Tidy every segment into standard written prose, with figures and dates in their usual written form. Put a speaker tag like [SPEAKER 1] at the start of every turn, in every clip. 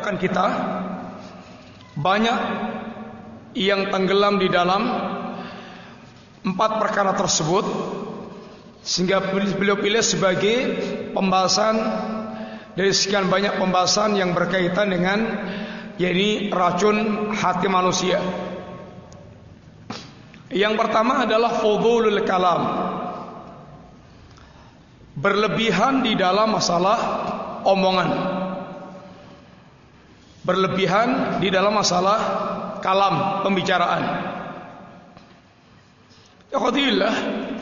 [SPEAKER 1] Kan kita banyak yang tenggelam di dalam 4 perkara tersebut, sehingga beliau pilih sebagai pembahasan dari sekian banyak pembahasan yang berkaitan dengan yakni racun hati manusia. Yang pertama adalah fudulul kalam, berlebihan di dalam masalah omongan, berlebihan di dalam masalah kalam, pembicaraan. Ya qadillah,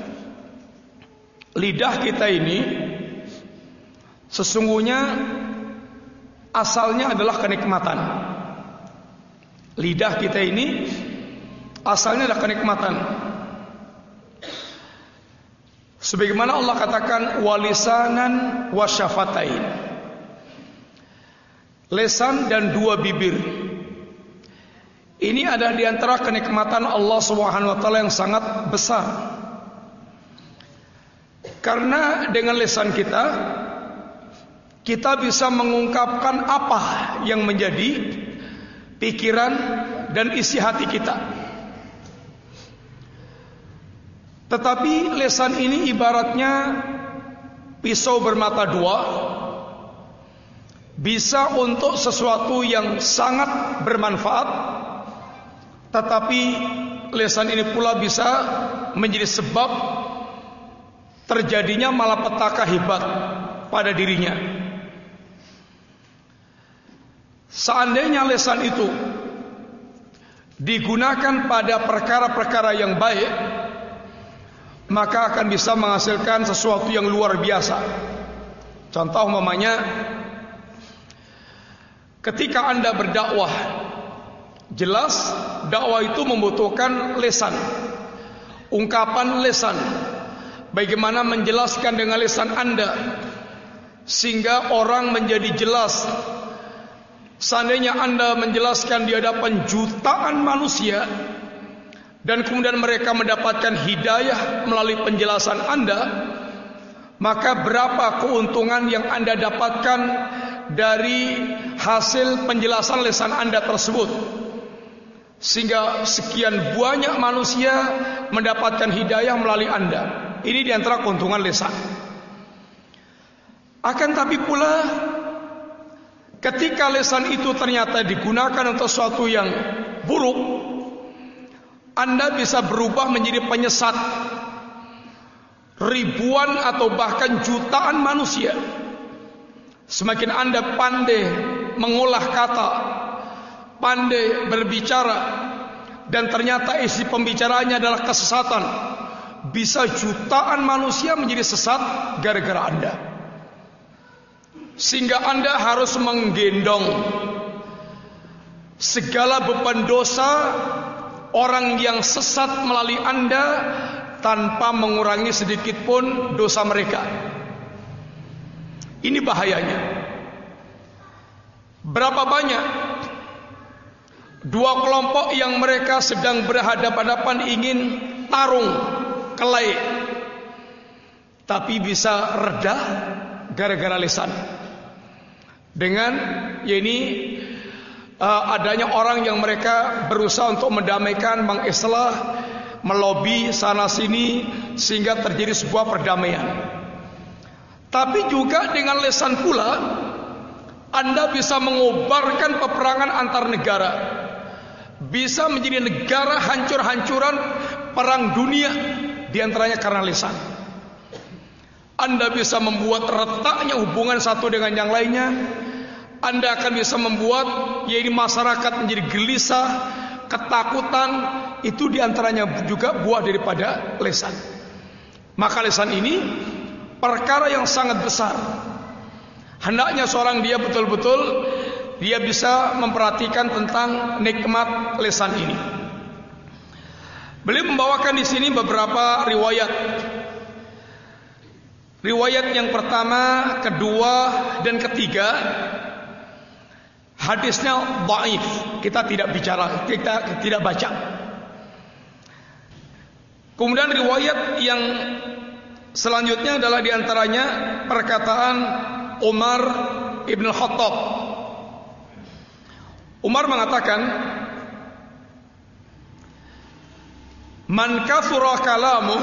[SPEAKER 1] lidah kita ini sesungguhnya asalnya adalah kenikmatan. Lidah kita ini asalnya adalah kenikmatan. Sebagaimana Allah katakan walisanan wasyafatain, lesan dan 2 bibir. Ini ada di antara kenikmatan Allah Subhanahu wa taala yang sangat besar. Karena dengan lesan kita bisa mengungkapkan apa yang menjadi pikiran dan isi hati kita. Tetapi lesan ini ibaratnya pisau bermata 2, bisa untuk sesuatu yang sangat bermanfaat, tetapi lesan ini pula bisa menjadi sebab terjadinya malapetaka hebat pada dirinya. Seandainya lesan itu digunakan pada perkara-perkara yang baik, maka akan bisa menghasilkan sesuatu yang luar biasa. Contoh umpamanya, ketika Anda berdakwah, jelas dakwah itu membutuhkan lesan, ungkapan lesan. Bagaimana menjelaskan dengan lesan Anda sehingga orang menjadi jelas. Seandainya Anda menjelaskan di hadapan jutaan manusia dan kemudian mereka mendapatkan hidayah melalui penjelasan Anda, maka berapa keuntungan yang Anda dapatkan dari hasil penjelasan lesan Anda tersebut, sehingga sekian banyak manusia mendapatkan hidayah melalui Anda. Ini diantara keuntungan lesan. Akan tapi pula, ketika lesan itu ternyata digunakan untuk sesuatu yang buruk, Anda bisa berubah menjadi penyesat ribuan atau bahkan jutaan manusia. Semakin Anda pandai mengolah kata, pandai berbicara, dan ternyata isi pembicaranya adalah kesesatan, bisa jutaan manusia menjadi sesat gara-gara Anda. Sehingga Anda harus menggendong segala beban dosa orang yang sesat melalui Anda tanpa mengurangi sedikit pun dosa mereka. Ini bahayanya. Berapa banyak 2 kelompok yang mereka sedang berhadapan-hadapan ingin tarung kelahi, tapi bisa reda gara-gara lisan. Dengan adanya orang yang mereka berusaha untuk mendamaikan, mengislah, melobi sana sini sehingga terjadi sebuah perdamaian. Tapi juga dengan lisan pula Anda bisa mengobarkan peperangan antar negara, bisa menjadi negara hancur-hancuran perang dunia, diantaranya karena lisan. Anda bisa membuat retaknya hubungan satu dengan yang lainnya. Anda akan bisa membuat masyarakat menjadi gelisah, ketakutan. Itu diantaranya juga buah daripada lisan. Maka lisan ini perkara yang sangat besar. Hendaknya seorang dia betul-betul dia bisa memperhatikan tentang nikmat lisan ini. Beliau membawakan di sini beberapa riwayat. Riwayat yang pertama, kedua, dan ketiga, hadisnya dhaif. Kita tidak bicara, kita tidak baca. Kemudian riwayat yang selanjutnya adalah diantaranya perkataan Umar ibn Khattab. Umar mengatakan, man kathura kalamuh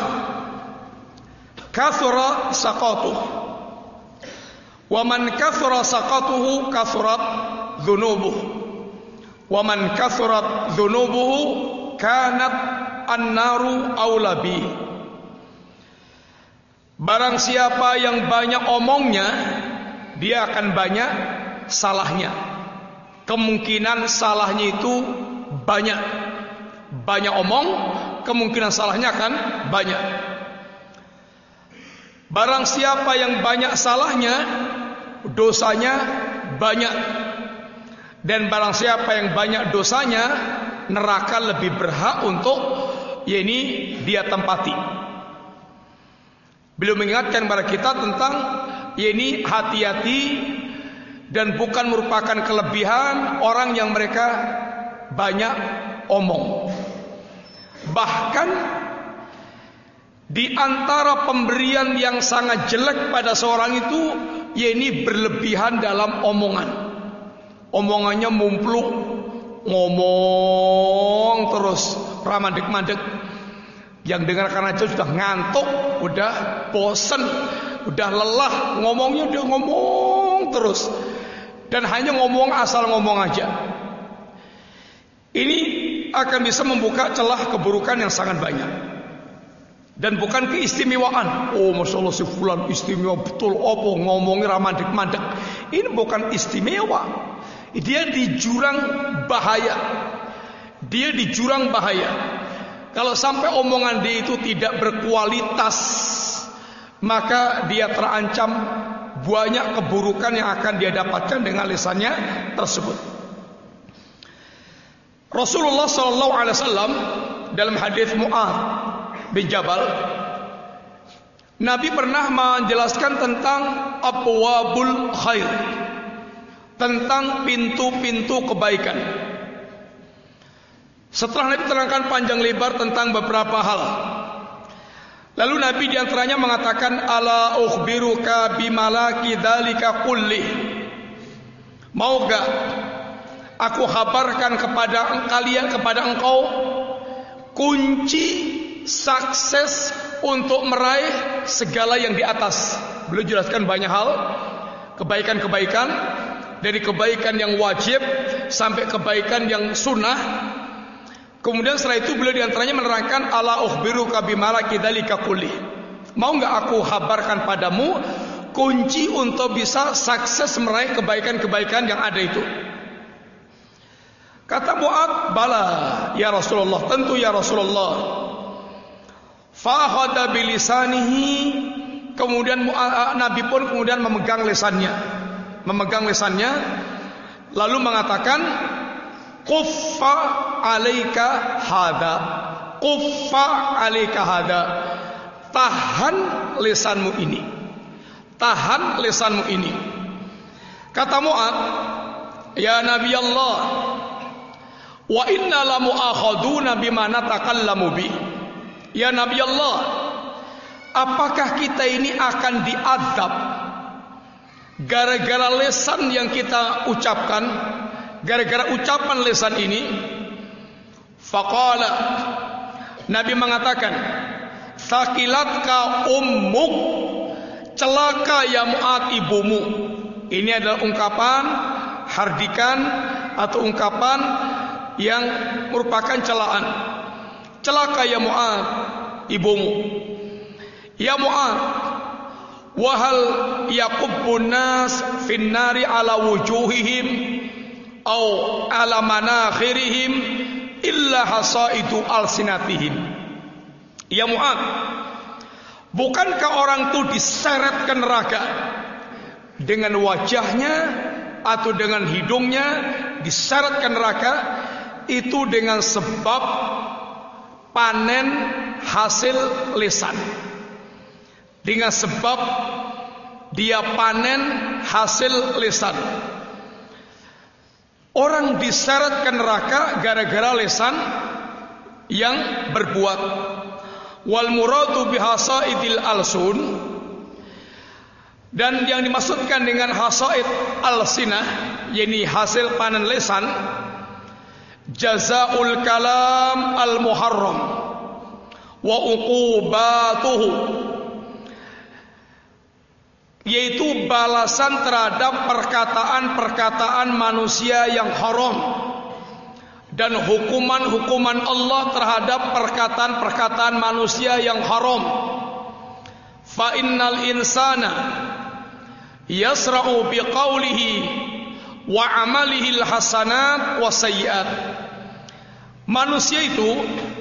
[SPEAKER 1] kathura saqatuh, wa man kathura saqatuhu kathurat dhunubuh, wa man kathurat dhunubuhu kanat an-naru aula bi. Barang siapa yang banyak omongnya, dia akan banyak salahnya. Kemungkinan salahnya itu banyak. Banyak omong, kemungkinan salahnya akan banyak. Barang siapa yang banyak salahnya, dosanya banyak. Dan barang siapa yang banyak dosanya, neraka lebih berhak untuk dia tempati. Beliau mengingatkan kepada kita tentang hati-hati dan bukan merupakan kelebihan orang yang mereka banyak omong. Bahkan di antara pemberian yang sangat jelek pada seorang itu berlebihan dalam omongan. Omongannya mumpluk, ngomong terus ramadek-madek. Yang dengar karena itu sudah ngantuk, udah bosen, udah lelah, ngomongnya udah ngomong terus. Dan hanya ngomong asal ngomong aja. Ini akan bisa membuka celah keburukan yang sangat banyak. Dan bukan keistimewaan. Oh, Masya Allah si fulan istimewa betul, opo ngomongnya ramadek-madek. Ini bukan istimewa. Dia di jurang bahaya. Dia di jurang bahaya. Kalau sampai omongan dia itu tidak berkualitas, maka dia terancam banyak keburukan yang akan dia dapatkan dengan lisannya tersebut. Rasulullah SAW dalam hadis Mu'adz bin Jabal, Nabi pernah menjelaskan tentang abwabul khair, tentang pintu-pintu kebaikan. Setelah Nabi terangkan panjang lebar tentang beberapa hal, lalu Nabi diantaranya mengatakan, ala ukhbiruka bimalaki dzalika kulli. Mau gak aku kabarkan kepada engkau kunci sukses untuk meraih segala yang di atas. Beliau jelaskan banyak hal, kebaikan-kebaikan, dari kebaikan yang wajib sampai kebaikan yang sunnah. Kemudian setelah itu beliau diantaranya menerangkan, ala ukhbiruka bimalaki dzalika kulli. Mau enggak aku kabarkan padamu kunci untuk bisa sukses meraih kebaikan-kebaikan yang ada itu? Kata Mu'adz, bala ya Rasulullah, tentu ya Rasulullah. Fahada bilisanihi. Kemudian Nabi pun kemudian memegang lisannya, lalu mengatakan, Kuffa alaika hada. Kuffa alaika hada. Tahan lisanmu ini. Tahan lisanmu ini. Kata Mu'adz, ya Nabi Allah, wa inna la mu'akhaduna bima natakallamu bi. Ya Nabi Allah, apakah kita ini akan diazab gara-gara lisan yang kita ucapkan? Gara-gara ucapan lisan ini. Faqala, Nabi mengatakan, sakilatka ummuk, celaka ya Mu'adz ibumu. Ini adalah ungkapan hardikan atau ungkapan yang merupakan celaan. Celaka ya Mu'adz ibumu. Ya Mu'adz, wahal yaqubbun nas finnari ala wujuhihim au ala manakhirihim illa hasaitu alsinatihim. Ya Mu'adz, bukankah orang itu diseret ke neraka dengan wajahnya atau dengan hidungnya, diseret ke neraka itu dengan sebab panen hasil lisan, dengan sebab dia panen hasil lisan. Orang diseret ke neraka gara-gara lisan yang berbuat. Wal muradu bihasaidil alsun, dan yang dimaksudkan dengan hasaid alsinah, yakni hasil panen lisan, jazaul kalam al-muharram wa uqubatuhu, yaitu balasan terhadap perkataan-perkataan manusia yang haram dan hukuman-hukuman Allah terhadap perkataan-perkataan manusia yang haram. Fa innal insana yasra'u biqaulihi wa amalihi alhasanat wa sayyi'at. Manusia itu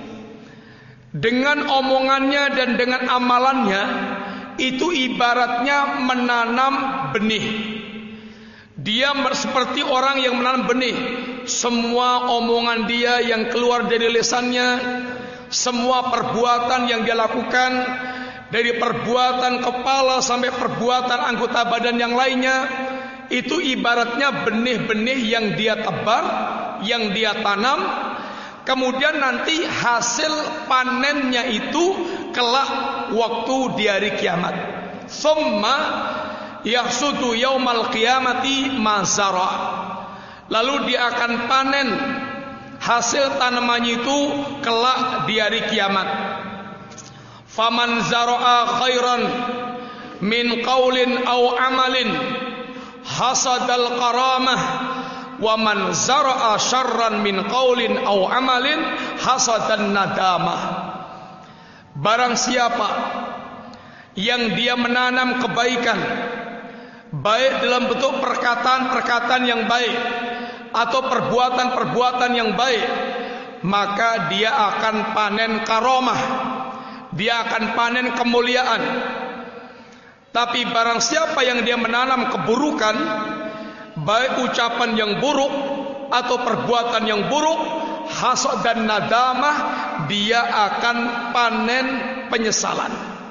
[SPEAKER 1] dengan omongannya dan dengan amalannya itu ibaratnya menanam benih. Dia seperti orang yang menanam benih. Semua omongan dia yang keluar dari lisannya, semua perbuatan yang dia lakukan, dari perbuatan kepala sampai perbuatan anggota badan yang lainnya, itu ibaratnya benih-benih yang dia tebar, yang dia tanam. Kemudian nanti hasil panennya itu kelak waktu di hari kiamat. Summa yahsudu yaumal qiyamati mazara. Lalu dia akan panen hasil tanamannya itu kelak di hari kiamat. Faman zara'a khairan min qaulin aw amalin hasadal qaramah, wa man zara'a syarran min qaulin aw amalin hasadan nadamah. Barang siapa yang dia menanam kebaikan, baik dalam bentuk perkataan-perkataan yang baik atau perbuatan-perbuatan yang baik, maka dia akan panen karomah, dia akan panen kemuliaan. Tapi barang siapa yang dia menanam keburukan, baik ucapan yang buruk atau perbuatan yang buruk, hasad dan nadamah, dia akan panen penyesalan.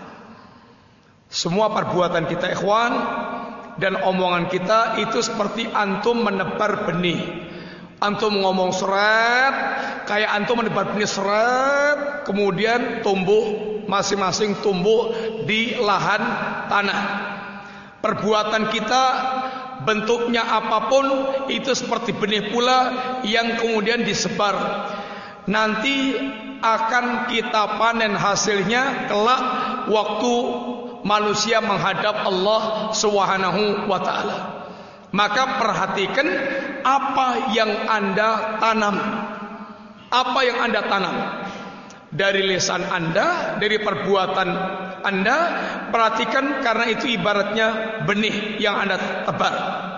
[SPEAKER 1] Semua perbuatan kita, ikhwan, dan omongan kita itu seperti antum menebar benih. Antum ngomong seret, kayak antum menebar benih seret, kemudian tumbuh, masing-masing tumbuh di lahan tanah. Perbuatan kita bentuknya apapun itu seperti benih pula yang kemudian disebar. Nanti akan kita panen hasilnya kelak waktu manusia menghadap Allah Subhanahu wa ta'ala. Maka perhatikan apa yang Anda tanam. Apa yang Anda tanam dari lisan Anda, dari perbuatan Anda. Perhatikan, karena itu ibaratnya benih yang Anda tebar.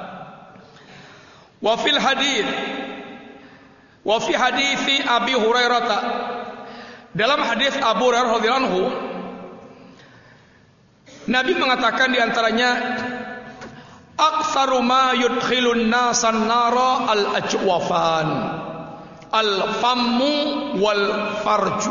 [SPEAKER 1] Wa fil hadits, wa fi hadithi Abi Hurairah, dalam hadis Abu Hurairah radhiyallahu anhu, Nabi mengatakan di antaranya, aktsaru ma yudkhilun nasan nara al-ajwafan, al-fammu wal farju.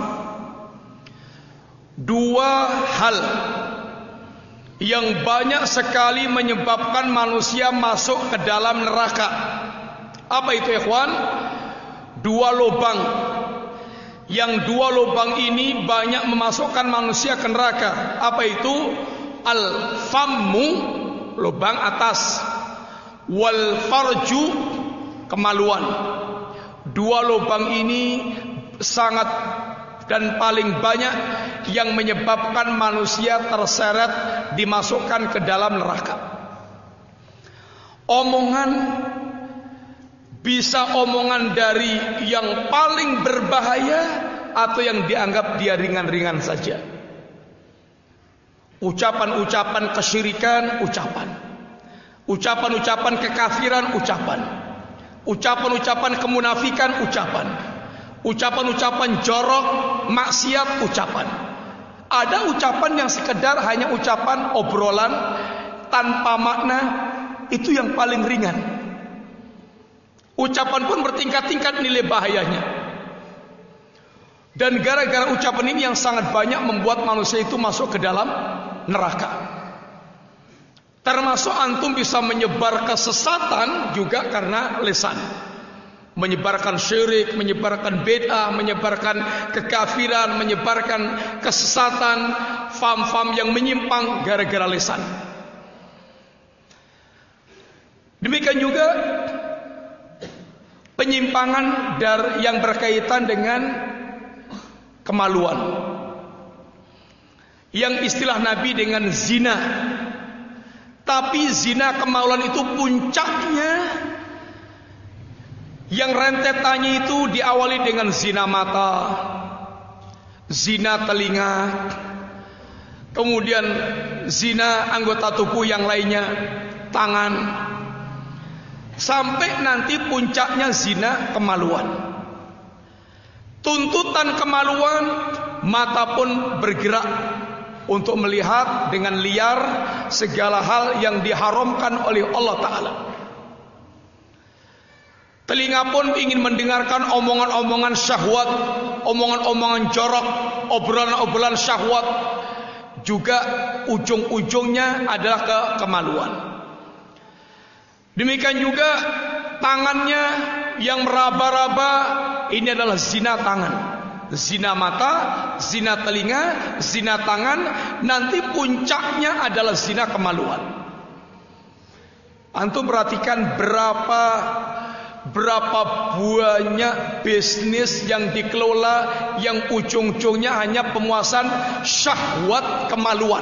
[SPEAKER 1] Dua hal yang banyak sekali menyebabkan manusia masuk ke dalam neraka. Apa itu, ikhwan? Dua lubang. Yang dua lubang ini banyak memasukkan manusia ke neraka. Apa itu? Al-fammu, lubang atas, wal farju, kemaluan. Dua lubang ini sangat dan paling banyak yang menyebabkan manusia terseret, dimasukkan ke dalam neraka. Omongan bisa omongan dari yang paling berbahaya atau yang dianggap dia ringan-ringan saja. Ucapan-ucapan kesyirikan, ucapan-ucapan kekafiran, ucapan-ucapan kemunafikan, ucapan-ucapan jorok, maksiat, Ada ucapan yang sekedar hanya ucapan obrolan tanpa makna, itu yang paling ringan. Ucapan pun bertingkat-tingkat nilai bahayanya. Dan gara-gara ucapan ini yang sangat banyak membuat manusia itu masuk ke dalam neraka. Termasuk antum bisa menyebar kesesatan juga karena lisan. Menyebarkan syirik, menyebarkan bid'ah, menyebarkan kekafiran, menyebarkan kesesatan, faham-faham yang menyimpang gara-gara lisan. Demikian juga penyimpangan yang berkaitan dengan kemaluan, yang istilah Nabi dengan zina. Tapi zina kemaluan itu puncaknya, yang rentetannya itu diawali dengan zina mata, zina telinga, kemudian zina anggota tubuh yang lainnya, tangan, sampai nanti puncaknya zina kemaluan. Tuntutan kemaluan, mata pun bergerak untuk melihat dengan liar segala hal yang diharamkan oleh Allah Ta'ala. Telinga pun ingin mendengarkan omongan-omongan syahwat, omongan-omongan jorok, obrolan-obrolan syahwat. Juga ujung-ujungnya adalah kemaluan. Demikian juga tangannya yang meraba-raba, ini adalah zina tangan, zina mata, zina telinga, zina tangan. Nanti puncaknya adalah zina kemaluan. Antum perhatikan berapa banyak bisnis yang dikelola yang ujung-ujungnya hanya pemuasan syahwat kemaluan.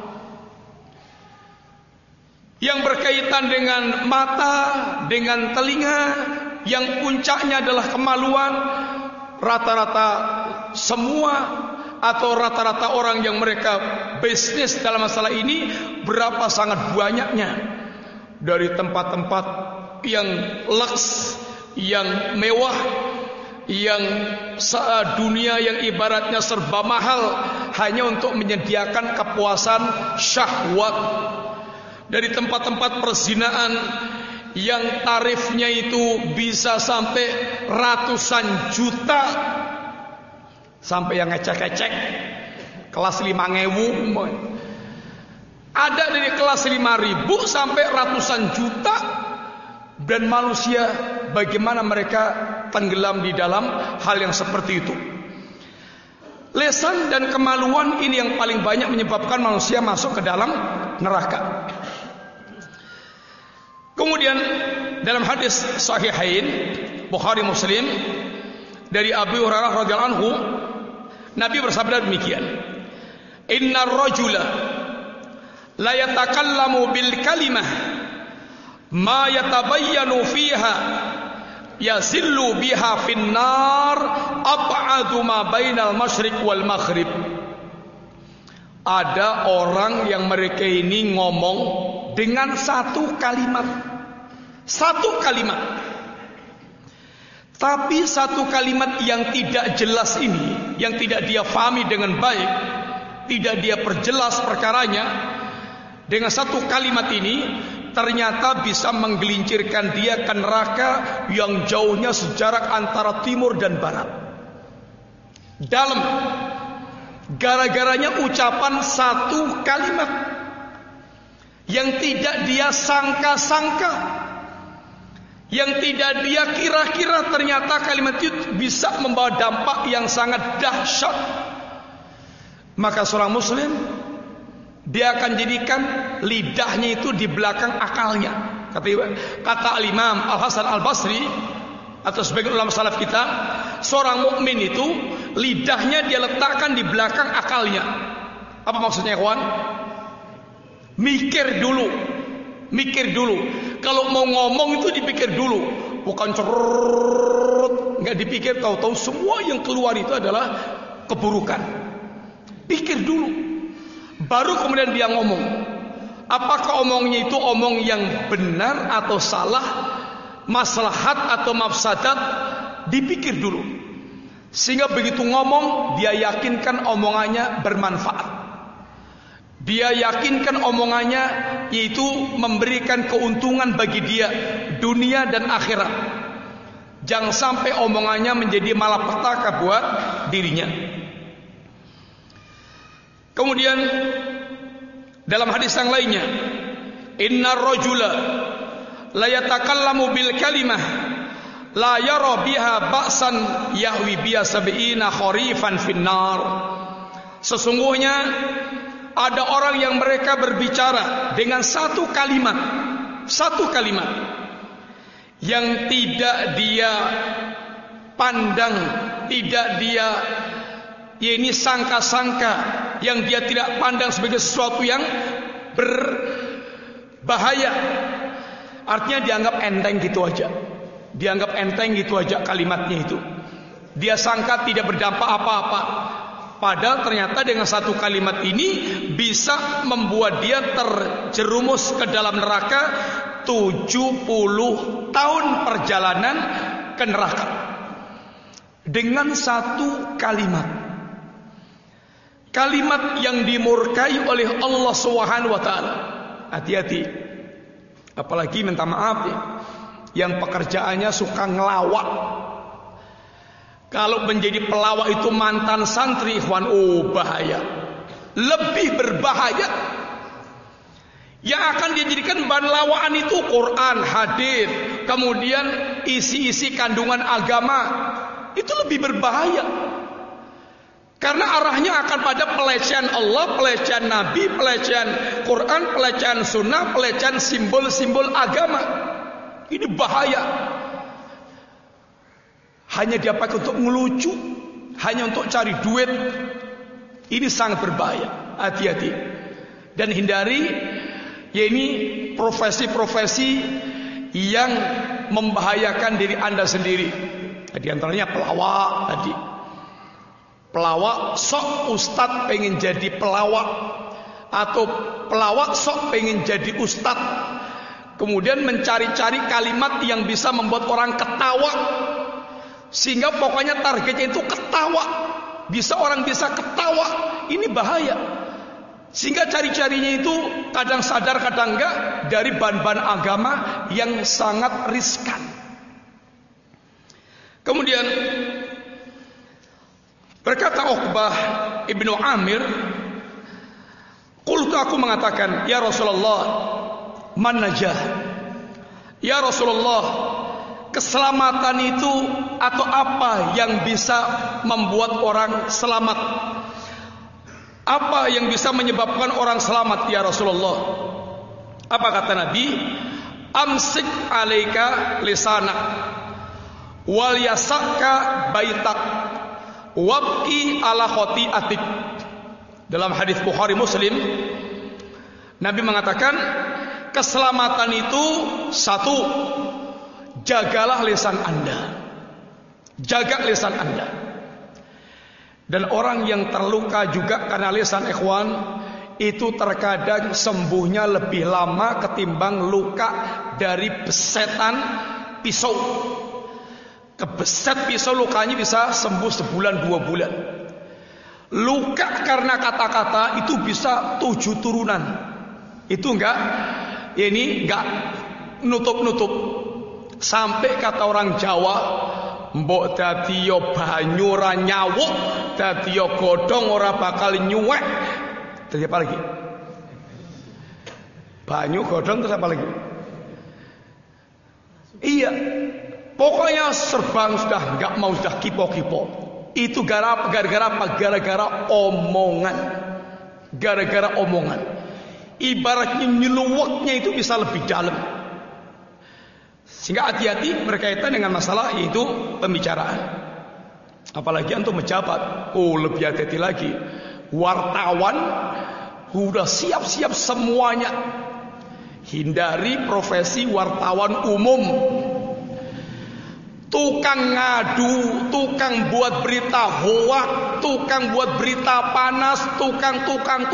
[SPEAKER 1] Yang berkaitan dengan mata, dengan telinga, yang puncaknya adalah kemaluan. Rata-rata semua atau rata-rata orang yang mereka bisnis dalam masalah ini, berapa sangat banyaknya dari tempat-tempat yang lux, yang mewah, yang dunia yang ibaratnya serba mahal, hanya untuk menyediakan kepuasan syahwat. Dari tempat-tempat perzinaan yang tarifnya itu bisa sampai ratusan juta, sampai yang ngecek-ngecek kelas 5.000, ada dari kelas 5.000 sampai ratusan juta. Dan manusia bagaimana mereka tenggelam di dalam hal yang seperti itu. Lesan dan kemaluan ini yang paling banyak menyebabkan manusia masuk ke dalam neraka. Kemudian dalam hadis sahihain Bukhari Muslim dari Abu Hurairah radhiyallahu anhu, Nabi bersabda demikian, "Innar rajula la yatakallamu bil kalimah ma yatabayyanu fiha yasillu biha finnar ab'adu ma bainal masyriq wal maghrib." Ada orang yang mereka ini ngomong dengan satu kalimat, tapi satu kalimat yang tidak jelas ini, yang tidak dia fahami dengan baik, tidak dia perjelas perkaranya, dengan satu kalimat ini ternyata bisa menggelincirkan dia ke neraka yang jauhnya sejarak antara timur dan barat. Dalam gara-garanya ucapan satu kalimat yang tidak dia sangka-sangka, yang tidak dia kira-kira, ternyata kalimat itu bisa membawa dampak yang sangat dahsyat. Maka seorang muslim, dia akan jadikan lidahnya itu di belakang akalnya. Kata Al-Imam Al-Hasan Al-Basri atau sebagian ulama salaf kita, seorang mukmin itu lidahnya dia letakkan di belakang akalnya. Apa maksudnya, kawan? Mikir dulu. Kalau mau ngomong itu dipikir dulu, bukan cerut, nggak dipikir, tahu-tahu semua yang keluar itu adalah keburukan. Pikir dulu, baru kemudian dia ngomong. Apakah omongnya itu omong yang benar atau salah, maslahat atau mafsadat, dipikir dulu. Sehingga begitu ngomong, dia yakinkan omongannya bermanfaat. Dia yakinkan omongannya yaitu memberikan keuntungan bagi dia dunia dan akhirat. Jangan sampai omongannya menjadi malapetaka buat dirinya. Kemudian dalam hadis yang lainnya, innar rajula la yatakallamu bil kalimah la yara biha ba'san yahwi biha sab'ina kharifan finnar. Sesungguhnya ada orang yang mereka berbicara dengan satu kalimat yang tidak dia pandang, tidak dia ini sangka-sangka, yang dia tidak pandang sebagai sesuatu yang berbahaya. Artinya dianggap enteng gitu aja. Dianggap enteng gitu aja kalimatnya itu. Dia sangka tidak berdampak apa-apa. Padahal ternyata dengan satu kalimat ini bisa membuat dia terjerumus ke dalam neraka 70 tahun perjalanan ke neraka. Dengan satu kalimat. Kalimat yang dimurkai oleh Allah Subhanahu wa taala. Hati-hati. Apalagi minta maaf ya, yang pekerjaannya suka ngelawak. Kalau menjadi pelawak itu mantan santri, ikhwan, oh bahaya. Lebih berbahaya. Yang akan dijadikan bahan lawakan itu Quran, hadis, kemudian isi-isi kandungan agama. Itu lebih berbahaya. Karena arahnya akan pada pelecehan Allah, pelecehan Nabi, pelecehan Quran, pelecehan sunnah, pelecehan simbol-simbol agama. Ini bahaya. Hanya dia pakai untuk ngelucu, hanya untuk cari duit. Ini sangat berbahaya. Hati-hati. Dan hindari ya ini profesi-profesi yang membahayakan diri Anda sendiri. Di antaranya pelawak tadi. Pelawak sok ustadz pengen jadi pelawak, atau pelawak sok pengen jadi ustadz. Kemudian mencari-cari kalimat yang bisa membuat orang ketawa. Sehingga pokoknya targetnya itu ketawa. Orang bisa ketawa. Ini bahaya. Sehingga cari-carinya itu kadang sadar kadang enggak dari bahan-bahan agama yang sangat riskan. Kemudian berkata Uqbah ibnu Amir, qultu, aku mengatakan, ya Rasulullah, man najah? Ya Rasulullah, keselamatan itu atau apa yang bisa membuat orang selamat? Apa yang bisa menyebabkan orang selamat ya Rasulullah? Apa kata Nabi? Amsik alaika lisanak wal yasakka baitak wabki ala khotiatik. Dalam hadis Bukhari Muslim, Nabi mengatakan keselamatan itu satu, jagalah lisan Anda. Jaga lisan Anda. Dan orang yang terluka juga karena lisan, ikhwan, itu terkadang sembuhnya lebih lama ketimbang luka dari besetan pisau. Kebeset pisau lukanya bisa sembuh sebulan 2 bulan. Luka karena kata-kata itu bisa 7 turunan. Itu enggak nutup-nutup. Sampai kata orang Jawa, mbok dadi yo banyu ora nyawuk, dadi yo godhong ora bakal nyuwek. Dadi apa lagi? Banyu, godhong, terus apa lagi? Iya. Pokoknya serban sudah enggak mau, sudah kipo-kipo. Itu gara-gara apa? Gara-gara omongan. Gara-gara omongan. Ibaratnya nyeluwaknya itu bisa lebih dalam. Sehingga hati-hati berkaitan dengan masalah yaitu pembicaraan. Apalagi untuk menjabat. Oh, lebih hati-hati lagi. Wartawan sudah siap-siap semuanya. Hindari profesi wartawan umum. Tukang ngadu, tukang buat berita hoak, tukang buat berita panas, tukang.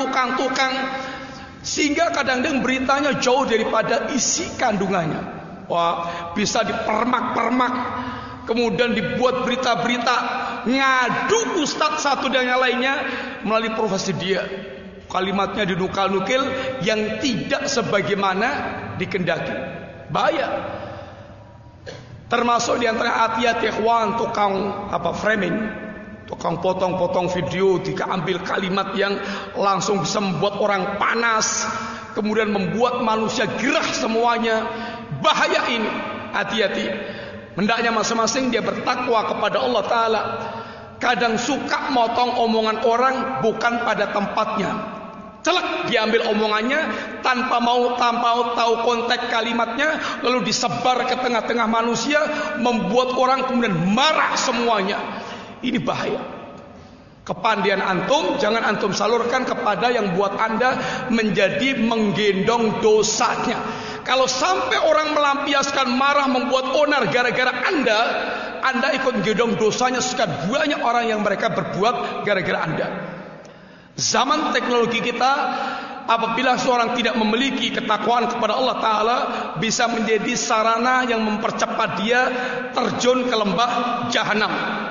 [SPEAKER 1] Sehingga kadang-kadang beritanya jauh daripada isi kandungannya. Wah, bisa dipermak-permak. Kemudian dibuat berita-berita ngadu ustadz satu dan yang lainnya melalui profesi dia. Kalimatnya dinukil-nukil yang tidak sebagaimana dikehendaki. Bahaya. Termasuk di antara hati-hati ikhwan, tukang framing, tukang potong-potong video, diambil kalimat yang langsung bisa membuat orang panas, kemudian membuat manusia gerah semuanya. Bahaya ini. Hati-hati. Hendaknya masing-masing dia bertakwa kepada Allah Ta'ala. Kadang suka motong omongan orang bukan pada tempatnya. celak diambil omongannya tanpa tahu konteks kalimatnya, lalu disebar ke tengah-tengah manusia, membuat orang kemudian marah semuanya. Ini bahaya. Kepandian antum jangan antum salurkan kepada yang buat Anda menjadi menggendong dosanya. Kalau sampai orang melampiaskan marah membuat onar gara-gara Anda ikut gendong dosanya. Sekian banyak orang yang mereka berbuat gara-gara Anda. Zaman teknologi kita, apabila seorang tidak memiliki ketakwaan kepada Allah Ta'ala, bisa menjadi sarana yang mempercepat dia terjun ke lembah jahanam.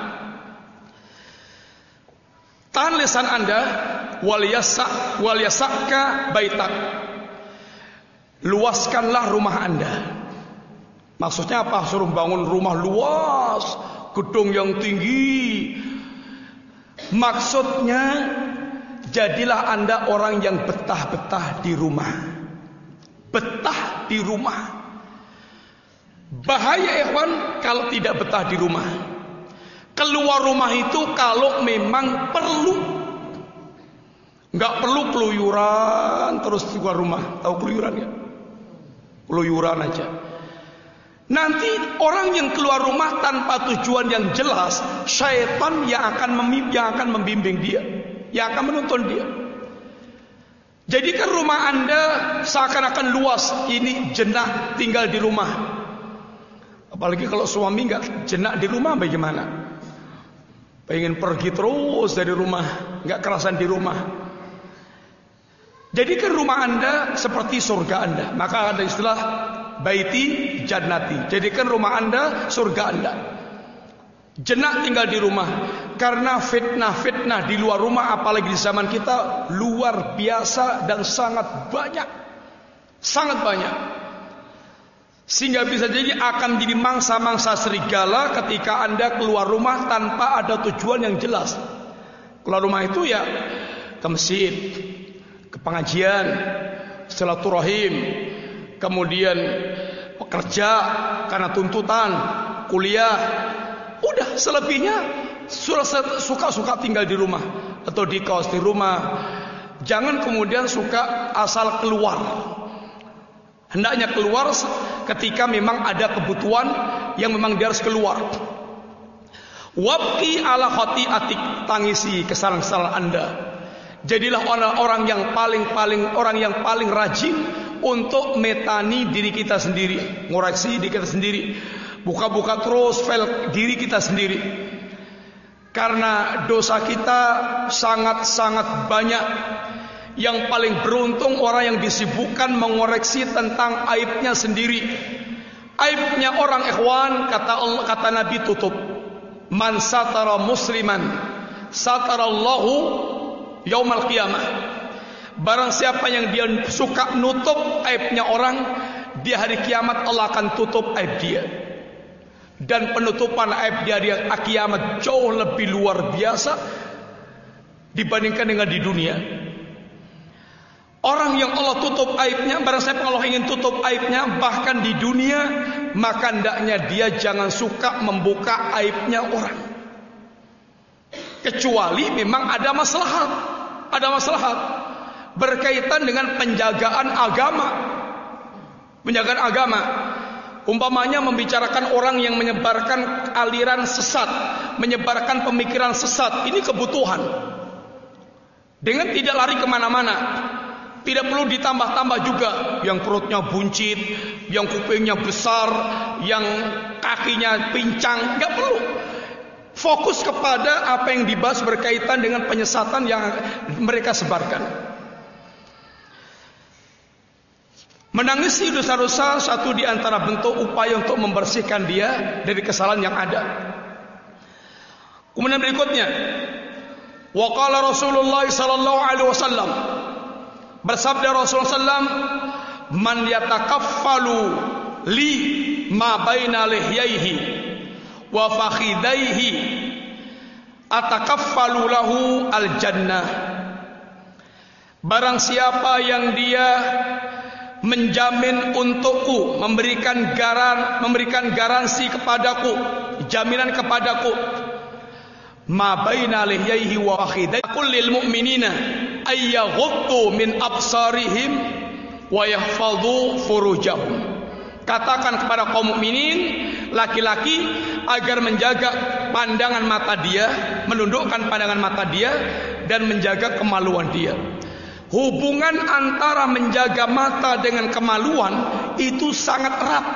[SPEAKER 1] Tahan lisan Anda, wal yasakka baitak. Luaskanlah rumah Anda. Maksudnya apa? Suruh bangun rumah luas, gedung yang tinggi. Maksudnya jadilah Anda orang yang betah-betah di rumah. Betah di rumah. Bahaya ikhwan kalau tidak betah di rumah. Keluar rumah itu kalau memang perlu. Enggak perlu keluyuran terus keluar rumah. Tahu keluyuran ya? Keluyuran aja. Nanti orang yang keluar rumah tanpa tujuan yang jelas, syaitan yang akan membimbing dia, yang akan menuntun dia. Jadikan rumah Anda seakan-akan luas. Ini jenah tinggal di rumah. Apalagi kalau suami enggak jenak di rumah, bagaimana? Pengen pergi terus dari rumah, enggak kerasan di rumah. Jadikan rumah Anda seperti surga Anda. Maka ada istilah baiti jannati. Jadikan rumah Anda surga Anda. Jenak tinggal di rumah. Karena fitnah-fitnah di luar rumah, apalagi di zaman kita, luar biasa dan sangat banyak. Sangat banyak. Sehingga bisa jadi akan menjadi mangsa-mangsa serigala ketika Anda keluar rumah tanpa ada tujuan yang jelas. Keluar rumah itu ya ke masjid, ke pengajian, silaturahim, kemudian bekerja karena tuntutan, kuliah. Udah, selebihnya suka-suka tinggal di rumah atau di kos di rumah. Jangan kemudian suka asal keluar. Hendaknya keluar ketika memang ada kebutuhan yang memang dia harus keluar. Wabki ala khati'atik, tangisi kesalahan-kesalahan Anda. Jadilah orang yang paling rajin untuk metani diri kita sendiri, ngoreksi diri kita sendiri. Buka-buka terus file diri kita sendiri. Karena dosa kita sangat-sangat banyak. Yang paling beruntung orang yang disibukkan mengoreksi tentang aibnya sendiri. Aibnya orang ikhwan, kata Nabi tutup. Man satara musliman satarallahu yaumal qiyamah. Barang siapa yang dia suka nutup aibnya orang, di hari kiamat Allah akan tutup aib dia. Dan penutupan aib dia di kiamat jauh lebih luar biasa dibandingkan dengan di dunia. Orang yang Allah tutup aibnya, barang siapa Allah ingin tutup aibnya bahkan di dunia, maka hendaknya dia jangan suka membuka aibnya orang. Kecuali memang ada maslahat berkaitan dengan penjagaan agama. Penjagaan agama. Umpamanya membicarakan orang yang menyebarkan aliran sesat, menyebarkan pemikiran sesat, ini kebutuhan. Dengan tidak lari kemana-mana. Tidak perlu ditambah-tambah juga. Yang perutnya buncit, yang kupingnya besar, yang kakinya pincang. Gak perlu. Fokus kepada apa yang dibahas berkaitan dengan penyesatan yang mereka sebarkan. Menangisi dosa-dosa satu di antara bentuk upaya untuk membersihkan dia dari kesalahan yang ada. Kemudian berikutnya, wa qala Rasulullah sallallahu alaihi wasallam, bersabda Rasulullah SAW, man yatakaffalu li ma baina lihyaihi wa fakhidaihi atakaffalu lahu al jannah. Barang siapa yang dia menjamin untukku, memberikan garansi kepadaku, jaminan kepadaku, ma baina lihyaihi wa fakhidaihi kullil mu'minina, ayyaghuddu min absarihim wa yahfadhu furujahum. Katakan kepada kaum mukminin laki-laki agar menjaga pandangan mata dia, menundukkan pandangan mata dia dan menjaga kemaluan dia. Hubungan antara menjaga mata dengan kemaluan itu sangat erat.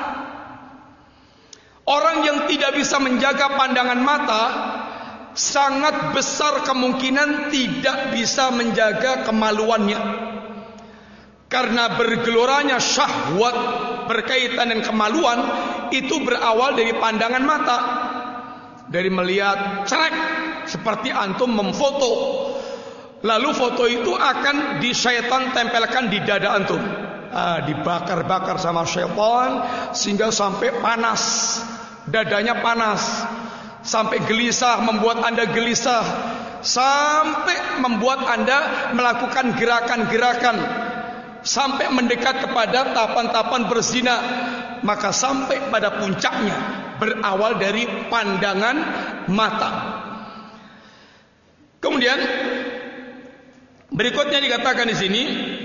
[SPEAKER 1] Orang yang tidak bisa menjaga pandangan mata, sangat besar kemungkinan tidak bisa menjaga kemaluannya. Karena bergeloranya syahwat berkaitan dengan kemaluan itu berawal dari pandangan mata. Dari melihat cerek seperti antum memfoto, lalu foto itu akan syaitan tempelkan di dada antum, dibakar-bakar sama syaitan sehingga sampai panas, dadanya panas, sampai gelisah, membuat anda gelisah, sampai membuat anda melakukan gerakan-gerakan, sampai mendekat kepada tahapan-tahapan berzina. Maka sampai pada puncaknya berawal dari pandangan mata. Kemudian berikutnya dikatakan di sini,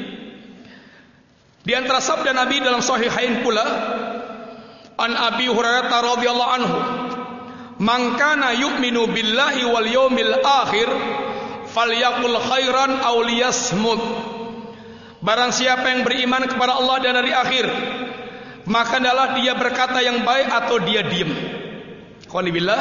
[SPEAKER 1] di antara sabda Nabi dalam Sahihain pula, an Abi Hurairah radhiyallahu anhu, man kana yu'minu billahi wal yawmil akhir falyaqul khairan aw liyasmut. Barang siapa yang beriman kepada Allah dan hari akhir, maka adalah dia berkata yang baik atau dia diam. Alhamdulillah,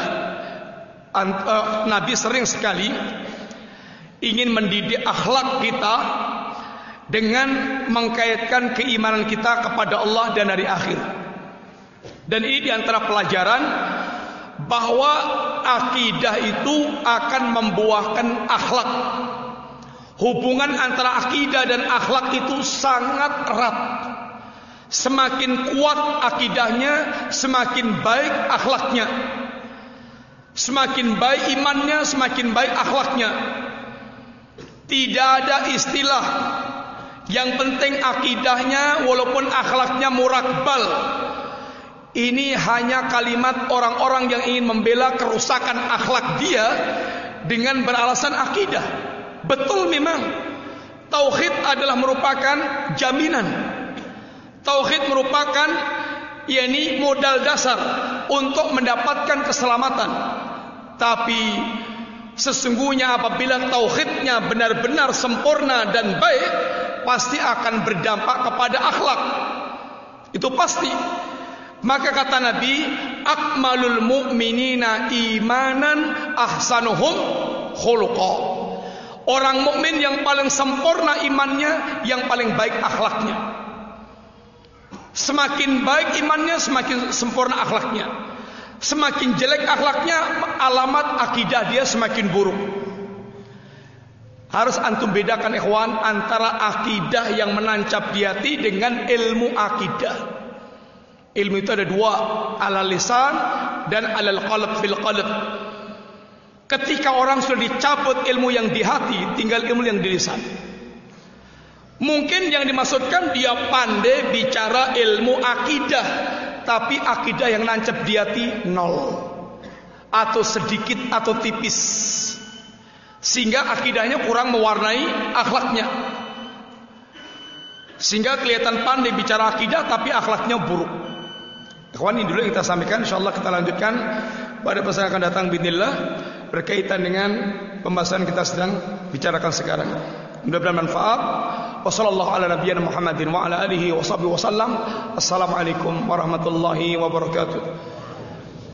[SPEAKER 1] Nabi sering sekali ingin mendidik akhlak kita dengan mengkaitkan keimanan kita kepada Allah dan hari akhir. Dan ini diantara pelajaran bahwa akidah itu akan membuahkan akhlak. Hubungan antara akidah dan akhlak itu sangat erat. Semakin kuat akidahnya, semakin baik akhlaknya. Semakin baik imannya, semakin baik akhlaknya. Tidak ada istilah yang penting akidahnya walaupun akhlaknya murakbal. Ini hanya kalimat orang-orang yang ingin membela kerusakan akhlak dia dengan beralasan akidah. Betul memang tauhid adalah merupakan jaminan. Tauhid merupakan modal dasar untuk mendapatkan keselamatan. Tapi sesungguhnya apabila tauhidnya benar-benar sempurna dan baik, pasti akan berdampak kepada akhlak. Itu pasti. Maka kata Nabi, akmalul mu'minina imanan ahsanuhum khuluqa. Orang mukmin yang paling sempurna imannya, yang paling baik akhlaknya. Semakin baik imannya, semakin sempurna akhlaknya. Semakin jelek akhlaknya, alamat akidah dia semakin buruk. Harus antum bedakan ikhwan antara akidah yang menancap di hati dengan ilmu akidah. Ilmu itu ada dua, alal lisan dan alal qalb fil qalb. Ketika orang sudah dicabut ilmu yang di hati, tinggal ilmu yang di lisan. Mungkin yang dimaksudkan dia pandai bicara ilmu akidah, tapi akidah yang nancap di hati nol, atau sedikit atau tipis, sehingga akidahnya kurang mewarnai akhlaknya. Sehingga kelihatan pandai bicara akidah tapi akhlaknya buruk. Kawan, ini dulu yang kita sampaikan. InsyaAllah kita lanjutkan pada pesan yang akan datang bismillah, berkaitan dengan pembahasan kita sedang bicarakan sekarang. Mudah-mudahan manfaat. Wassallallahu ala nabiyyina Muhammadin wa ala alihi wa sahbihi wasallam. Assalamualaikum warahmatullahi wabarakatuh.